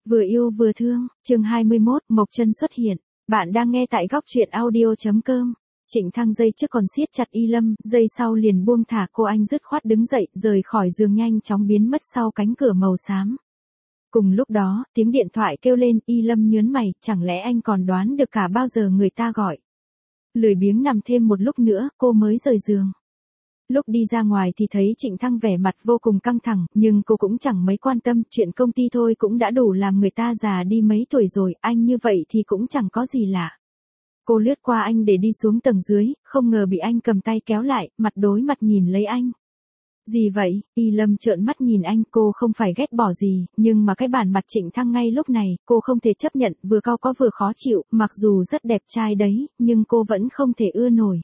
Vừa yêu vừa thương, chương 21, Mộc Chân xuất hiện. Bạn đang nghe tại góc truyện audio.com. Trịnh Thăng dây trước còn siết chặt Y Lâm, dây sau liền buông thả cô, anh dứt khoát đứng dậy, rời khỏi giường nhanh chóng biến mất sau cánh cửa màu xám. Cùng lúc đó, tiếng điện thoại kêu lên, Y Lâm nhớn mày, chẳng lẽ anh còn đoán được cả bao giờ người ta gọi. Lười biếng nằm thêm một lúc nữa, cô mới rời giường. Lúc đi ra ngoài thì thấy Trịnh Thăng vẻ mặt vô cùng căng thẳng, nhưng cô cũng chẳng mấy quan tâm, chuyện công ty thôi cũng đã đủ làm người ta già đi mấy tuổi rồi, anh như vậy thì cũng chẳng có gì lạ. Cô lướt qua anh để đi xuống tầng dưới, không ngờ bị anh cầm tay kéo lại, mặt đối mặt nhìn lấy anh. Gì vậy? Y Lâm trợn mắt nhìn anh, cô không phải ghét bỏ gì, nhưng mà cái bản mặt Trịnh Thăng ngay lúc này, cô không thể chấp nhận, vừa cau có vừa khó chịu, mặc dù rất đẹp trai đấy, nhưng cô vẫn không thể ưa nổi.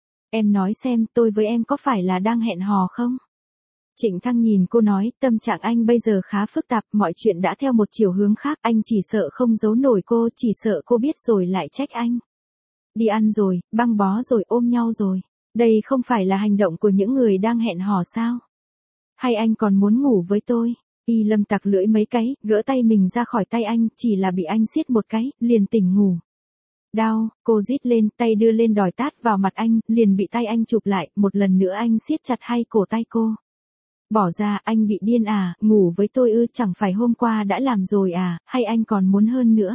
Em nói xem, tôi với em có phải là đang hẹn hò không? Trịnh Thăng nhìn cô nói, tâm trạng anh bây giờ khá phức tạp, mọi chuyện đã theo một chiều hướng khác, anh chỉ sợ không giấu nổi cô, chỉ sợ cô biết rồi lại trách anh. Đi ăn rồi, băng bó rồi, ôm nhau rồi. Đây không phải là hành động của những người đang hẹn hò sao? Hay anh còn muốn ngủ với tôi? Y Lâm tặc lưỡi mấy cái, gỡ tay mình ra khỏi tay anh, chỉ là bị anh siết một cái, liền tỉnh ngủ. Đau, cô rít lên, tay đưa lên đòi tát vào mặt anh, liền bị tay anh chụp lại, một lần nữa anh siết chặt hai cổ tay cô. Bỏ ra, anh bị điên à, ngủ với tôi ư, chẳng phải hôm qua đã làm rồi à, hay anh còn muốn hơn nữa?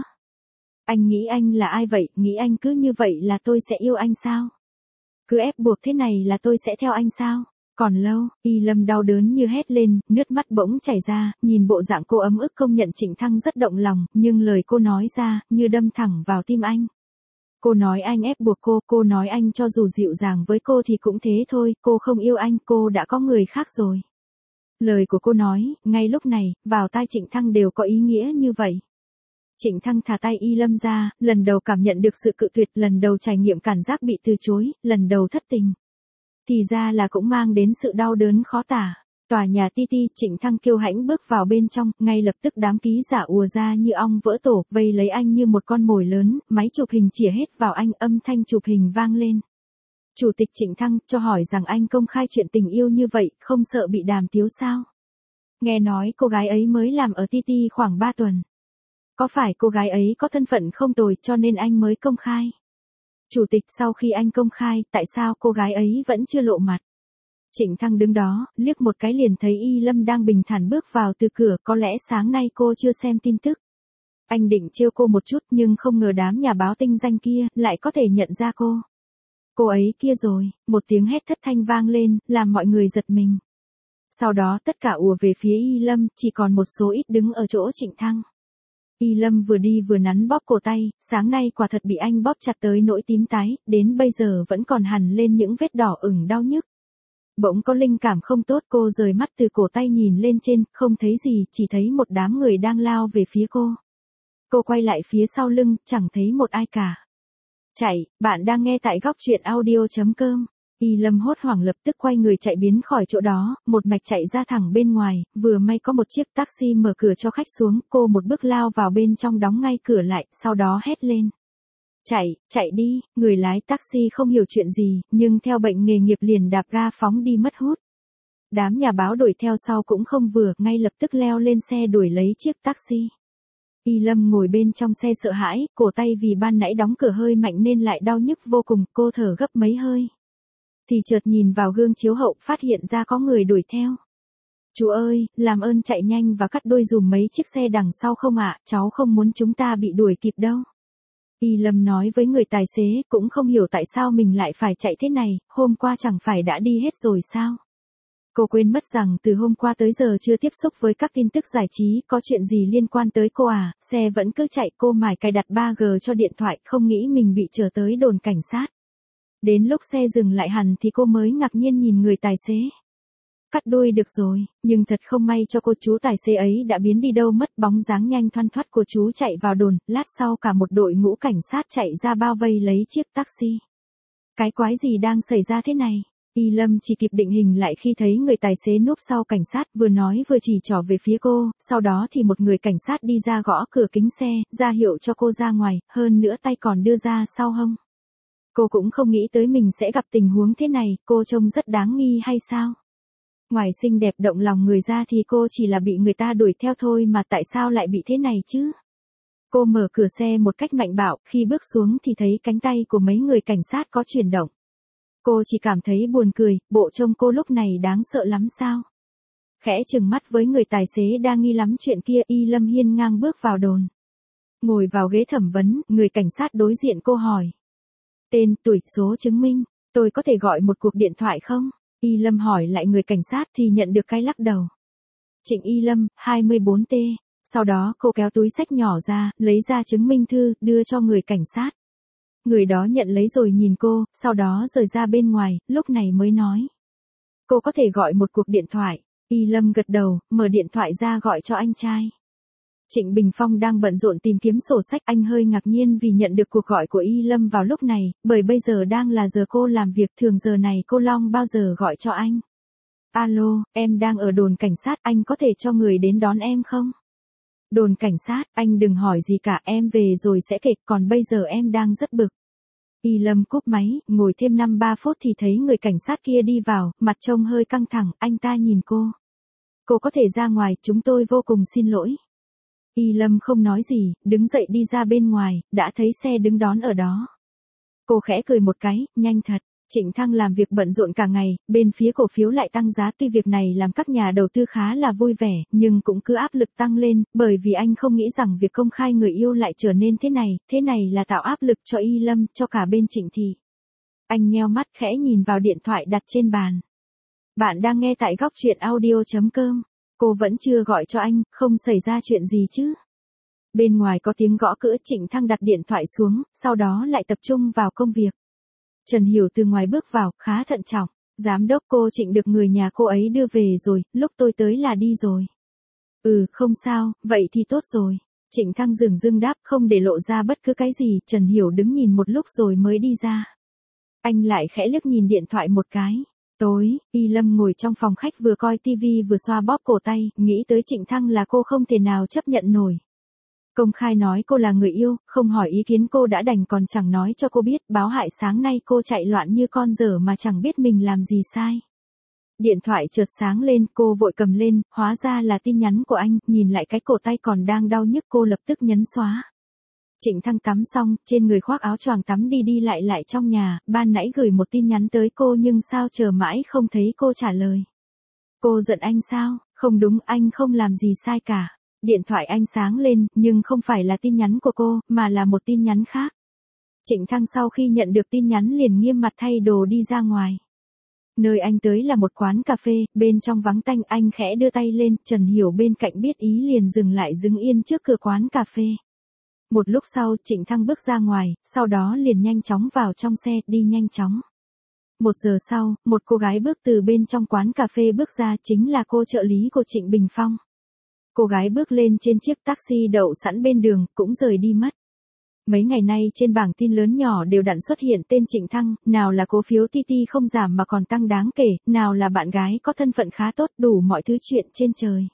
Anh nghĩ anh là ai vậy, nghĩ anh cứ như vậy là tôi sẽ yêu anh sao? Cứ ép buộc thế này là tôi sẽ theo anh sao? Còn lâu, Y Lâm đau đớn như hét lên, nước mắt bỗng chảy ra, nhìn bộ dạng cô ấm ức công nhận Trịnh Thăng rất động lòng, nhưng lời cô nói ra, như đâm thẳng vào tim anh. Cô nói anh ép buộc cô nói anh cho dù dịu dàng với cô thì cũng thế thôi, cô không yêu anh, cô đã có người khác rồi. Lời của cô nói, ngay lúc này, vào tai Trịnh Thăng đều có ý nghĩa như vậy. Trịnh Thăng thả tay Y Lâm ra, lần đầu cảm nhận được sự cự tuyệt, lần đầu trải nghiệm cảm giác bị từ chối, lần đầu thất tình. Thì ra là cũng mang đến sự đau đớn khó tả. Tòa nhà ti ti, Trịnh Thăng kiêu hãnh bước vào bên trong, ngay lập tức đám ký giả ùa ra như ong vỡ tổ, vây lấy anh như một con mồi lớn, máy chụp hình chĩa hết vào anh, âm thanh chụp hình vang lên. Chủ tịch Trịnh Thăng cho hỏi rằng anh công khai chuyện tình yêu như vậy, không sợ bị đàm tiếu sao? Nghe nói cô gái ấy mới làm ở ti ti khoảng 3 tuần. Có phải cô gái ấy có thân phận không tồi cho nên anh mới công khai? Chủ tịch, sau khi anh công khai, tại sao cô gái ấy vẫn chưa lộ mặt? Trịnh Thăng đứng đó, liếc một cái liền thấy Y Lâm đang bình thản bước vào từ cửa, có lẽ sáng nay cô chưa xem tin tức. Anh định trêu cô một chút nhưng không ngờ đám nhà báo tinh danh kia lại có thể nhận ra cô. Cô ấy kia rồi, một tiếng hét thất thanh vang lên, làm mọi người giật mình. Sau đó tất cả ùa về phía Y Lâm, chỉ còn một số ít đứng ở chỗ Trịnh Thăng. Y Lâm vừa đi vừa nắn bóp cổ tay, sáng nay quả thật bị anh bóp chặt tới nỗi tím tái, đến bây giờ vẫn còn hằn lên những vết đỏ ửng đau nhức. Bỗng có linh cảm không tốt, cô rời mắt từ cổ tay nhìn lên trên, không thấy gì, chỉ thấy một đám người đang lao về phía cô. Cô quay lại phía sau lưng, chẳng thấy một ai cả. Chạy, bạn đang nghe tại góc truyện audio.com. Y Lâm hốt hoảng lập tức quay người chạy biến khỏi chỗ đó, một mạch chạy ra thẳng bên ngoài, vừa may có một chiếc taxi mở cửa cho khách xuống, cô một bước lao vào bên trong đóng ngay cửa lại, sau đó hét lên. Chạy đi, người lái taxi không hiểu chuyện gì, nhưng theo bệnh nghề nghiệp liền đạp ga phóng đi mất hút. Đám nhà báo đuổi theo sau cũng không vừa, ngay lập tức leo lên xe đuổi lấy chiếc taxi. Y Lâm ngồi bên trong xe sợ hãi, cổ tay vì ban nãy đóng cửa hơi mạnh nên lại đau nhức vô cùng, cô thở gấp mấy hơi. Thì chợt nhìn vào gương chiếu hậu, phát hiện ra có người đuổi theo. Chú ơi, làm ơn chạy nhanh và cắt đuôi dùm mấy chiếc xe đằng sau không ạ, cháu không muốn chúng ta bị đuổi kịp đâu. Y Lâm nói với người tài xế, cũng không hiểu tại sao mình lại phải chạy thế này, hôm qua chẳng phải đã đi hết rồi sao? Cô quên mất rằng từ hôm qua tới giờ chưa tiếp xúc với các tin tức giải trí, có chuyện gì liên quan tới cô à, xe vẫn cứ chạy, cô mải cài đặt 3G cho điện thoại, không nghĩ mình bị chở tới đồn cảnh sát. Đến lúc xe dừng lại hẳn thì cô mới ngạc nhiên nhìn người tài xế. Cắt đuôi được rồi, nhưng thật không may cho cô, chú tài xế ấy đã biến đi đâu mất, bóng dáng nhanh thoăn thoắt của chú chạy vào đồn, lát sau cả một đội ngũ cảnh sát chạy ra bao vây lấy chiếc taxi. Cái quái gì đang xảy ra thế này? Y Lâm chỉ kịp định hình lại khi thấy người tài xế núp sau cảnh sát, vừa nói vừa chỉ trỏ về phía cô, sau đó thì một người cảnh sát đi ra gõ cửa kính xe, ra hiệu cho cô ra ngoài, hơn nữa tay còn đưa ra sau hông. Cô cũng không nghĩ tới mình sẽ gặp tình huống thế này, cô trông rất đáng nghi hay sao? Ngoài xinh đẹp động lòng người ra thì cô chỉ là bị người ta đuổi theo thôi mà tại sao lại bị thế này chứ? Cô mở cửa xe một cách mạnh bạo, khi bước xuống thì thấy cánh tay của mấy người cảnh sát có chuyển động. Cô chỉ cảm thấy buồn cười, bộ trông cô lúc này đáng sợ lắm sao? Khẽ trừng mắt với người tài xế đang nghi lắm chuyện kia, Y Lâm hiên ngang bước vào đồn. Ngồi vào ghế thẩm vấn, người cảnh sát đối diện cô hỏi. Tên, tuổi, số chứng minh, tôi có thể gọi một cuộc điện thoại không? Y Lâm hỏi lại người cảnh sát thì nhận được cái lắc đầu. Trịnh Y Lâm, 24T. Sau đó cô kéo túi xách nhỏ ra, lấy ra chứng minh thư, đưa cho người cảnh sát. Người đó nhận lấy rồi nhìn cô, sau đó rời ra bên ngoài, lúc này mới nói. Cô có thể gọi một cuộc điện thoại. Y Lâm gật đầu, mở điện thoại ra gọi cho anh trai. Trịnh Bình Phong đang bận rộn tìm kiếm sổ sách, anh hơi ngạc nhiên vì nhận được cuộc gọi của Y Lâm vào lúc này, bởi bây giờ đang là giờ cô làm việc, thường giờ này cô Long bao giờ gọi cho anh. Alo, em đang ở đồn cảnh sát, anh có thể cho người đến đón em không? Đồn cảnh sát, anh đừng hỏi gì cả, em về rồi sẽ kể, còn bây giờ em đang rất bực. Y Lâm cúp máy, ngồi thêm 5-3 phút thì thấy người cảnh sát kia đi vào, mặt trông hơi căng thẳng, anh ta nhìn cô. Cô có thể ra ngoài, chúng tôi vô cùng xin lỗi. Y Lâm không nói gì, đứng dậy đi ra bên ngoài, đã thấy xe đứng đón ở đó. Cô khẽ cười một cái, nhanh thật. Trịnh Thăng làm việc bận rộn cả ngày, bên phía cổ phiếu lại tăng giá, tuy việc này làm các nhà đầu tư khá là vui vẻ, nhưng cũng cứ áp lực tăng lên, bởi vì anh không nghĩ rằng việc công khai người yêu lại trở nên thế này là tạo áp lực cho Y Lâm, cho cả bên Trịnh Thị. Anh nheo mắt khẽ nhìn vào điện thoại đặt trên bàn. Bạn đang nghe tại góc truyện audio.com. Cô vẫn chưa gọi cho anh, không xảy ra chuyện gì chứ? Bên ngoài có tiếng gõ cửa, Trịnh Thăng đặt điện thoại xuống, sau đó lại tập trung vào công việc. Trần Hiểu từ ngoài bước vào, khá thận trọng. Giám đốc, cô Trịnh được người nhà cô ấy đưa về rồi, lúc tôi tới là đi rồi. Không sao, vậy thì tốt rồi. Trịnh Thăng dửng dưng đáp, không để lộ ra bất cứ cái gì. Trần Hiểu đứng nhìn một lúc rồi mới đi ra. Anh lại khẽ liếc nhìn điện thoại một cái. Tối, Y Lâm ngồi trong phòng khách vừa coi tivi vừa xoa bóp cổ tay, nghĩ tới Trịnh Thăng là cô không thể nào chấp nhận nổi. Công khai nói cô là người yêu, không hỏi ý kiến cô đã đành còn chẳng nói cho cô biết, báo hại sáng nay cô chạy loạn như con dở mà chẳng biết mình làm gì sai. Điện thoại chợt sáng lên, cô vội cầm lên, hóa ra là tin nhắn của anh, nhìn lại cái cổ tay còn đang đau nhức cô lập tức nhấn xóa. Trịnh Thăng tắm xong, trên người khoác áo choàng tắm đi lại trong nhà, ban nãy gửi một tin nhắn tới cô nhưng sao chờ mãi không thấy cô trả lời. Cô giận anh sao? Không đúng, anh không làm gì sai cả. Điện thoại anh sáng lên, nhưng không phải là tin nhắn của cô, mà là một tin nhắn khác. Trịnh Thăng sau khi nhận được tin nhắn liền nghiêm mặt thay đồ đi ra ngoài. Nơi anh tới là một quán cà phê, bên trong vắng tanh, anh khẽ đưa tay lên, Trần Hiểu bên cạnh biết ý liền dừng lại đứng yên trước cửa quán cà phê. Một lúc sau, Trịnh Thăng bước ra ngoài, sau đó liền nhanh chóng vào trong xe, đi nhanh chóng. 1 giờ sau, một cô gái bước từ bên trong quán cà phê bước ra, chính là cô trợ lý của Trịnh Bình Phong. Cô gái bước lên trên chiếc taxi đậu sẵn bên đường, cũng rời đi mất. Mấy ngày nay trên bảng tin lớn nhỏ đều đặn xuất hiện tên Trịnh Thăng, nào là cổ phiếu TT không giảm mà còn tăng đáng kể, nào là bạn gái có thân phận khá tốt, đủ mọi thứ chuyện trên trời.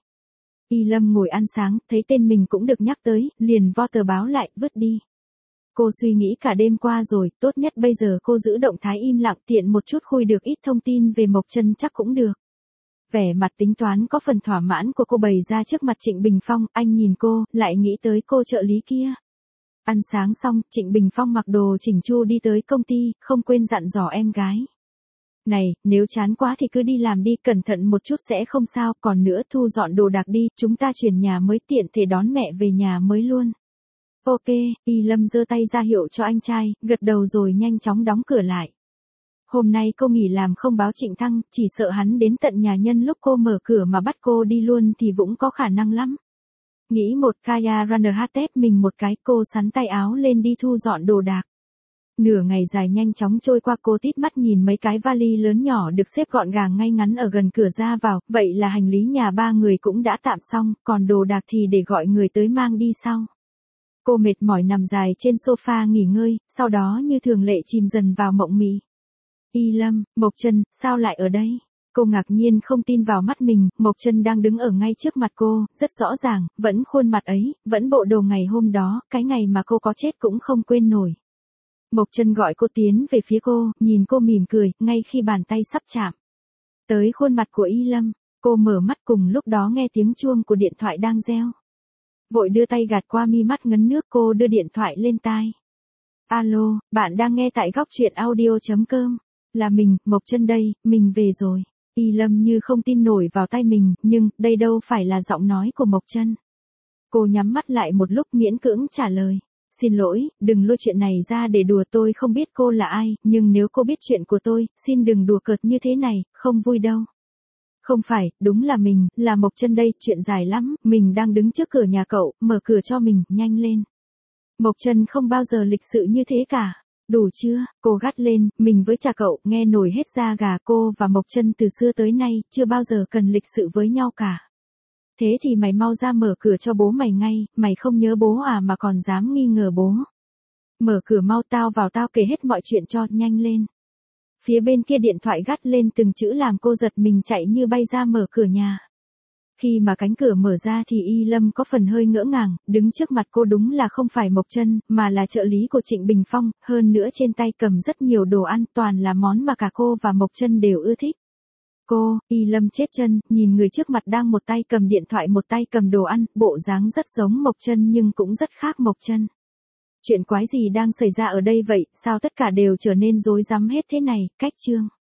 Y Lâm ngồi ăn sáng, thấy tên mình cũng được nhắc tới, liền vo tờ báo lại, vứt đi. Cô suy nghĩ cả đêm qua rồi, tốt nhất bây giờ cô giữ động thái im lặng, tiện một chút khui được ít thông tin về Mộc Trân chắc cũng được. Vẻ mặt tính toán có phần thỏa mãn của cô bày ra trước mặt Trịnh Bình Phong, anh nhìn cô, lại nghĩ tới cô trợ lý kia. Ăn sáng xong, Trịnh Bình Phong mặc đồ chỉnh chu đi tới công ty, không quên dặn dò em gái. Này, nếu chán quá thì cứ đi làm đi, cẩn thận một chút sẽ không sao, còn nữa thu dọn đồ đạc đi, chúng ta chuyển nhà mới tiện thể đón mẹ về nhà mới luôn. Ok, Y Lâm giơ tay ra hiệu cho anh trai, gật đầu rồi nhanh chóng đóng cửa lại. Hôm nay cô nghỉ làm không báo Trịnh Thăng, chỉ sợ hắn đến tận nhà nhân lúc cô mở cửa mà bắt cô đi luôn thì cũng có khả năng lắm. Nghĩ một Kaya Runner tép mình một cái, cô sắn tay áo lên đi thu dọn đồ đạc. Nửa ngày dài nhanh chóng trôi qua, cô tít mắt nhìn mấy cái vali lớn nhỏ được xếp gọn gàng ngay ngắn ở gần cửa ra vào, vậy là hành lý nhà 3 người cũng đã tạm xong, còn đồ đạc thì để gọi người tới mang đi sau. Cô mệt mỏi nằm dài trên sofa nghỉ ngơi, sau đó như thường lệ chìm dần vào mộng mị. Y Lâm, Mộc Trân, sao lại ở đây? Cô ngạc nhiên không tin vào mắt mình, Mộc Trân đang đứng ở ngay trước mặt cô, rất rõ ràng, vẫn khuôn mặt ấy, vẫn bộ đồ ngày hôm đó, cái ngày mà cô có chết cũng không quên nổi. Mộc Trân gọi cô tiến về phía cô, nhìn cô mỉm cười, ngay khi bàn tay sắp chạm tới khuôn mặt của Y Lâm, cô mở mắt cùng lúc đó nghe tiếng chuông của điện thoại đang reo. Vội đưa tay gạt qua mi mắt ngấn nước, cô đưa điện thoại lên tai. Alo, bạn đang nghe tại góc truyện audio.com. Là mình, Mộc Chân đây, mình về rồi. Y Lâm như không tin nổi vào tai mình, nhưng đây đâu phải là giọng nói của Mộc Chân. Cô nhắm mắt lại một lúc miễn cưỡng trả lời. Xin lỗi, đừng lôi chuyện này ra để đùa, tôi không biết cô là ai, nhưng nếu cô biết chuyện của tôi, xin đừng đùa cợt như thế này, không vui đâu. Không phải, đúng là mình, là Mộc Chân đây, chuyện dài lắm, mình đang đứng trước cửa nhà cậu, mở cửa cho mình, nhanh lên. Mộc Chân không bao giờ lịch sự như thế cả. Đủ chưa, cô gắt lên, mình với cha cậu, nghe nổi hết da gà, cô và Mộc Chân từ xưa tới nay, chưa bao giờ cần lịch sự với nhau cả. Thế thì mày mau ra mở cửa cho bố mày ngay, mày không nhớ bố à mà còn dám nghi ngờ bố. Mở cửa mau, tao vào, tao kể hết mọi chuyện cho, nhanh lên. Phía bên kia điện thoại gắt lên từng chữ làm cô giật mình chạy như bay ra mở cửa nhà. Khi mà cánh cửa mở ra thì Y Lâm có phần hơi ngỡ ngàng, đứng trước mặt cô đúng là không phải Mộc Chân, mà là trợ lý của Trịnh Bình Phong, hơn nữa trên tay cầm rất nhiều đồ ăn, toàn là món mà cả cô và Mộc Chân đều ưa thích. Cô, Y Lâm chết chân, nhìn người trước mặt đang một tay cầm điện thoại một tay cầm đồ ăn, bộ dáng rất giống Mộc Chân nhưng cũng rất khác Mộc Chân. Chuyện quái gì đang xảy ra ở đây vậy, sao tất cả đều trở nên rối rắm hết thế này, cách chương.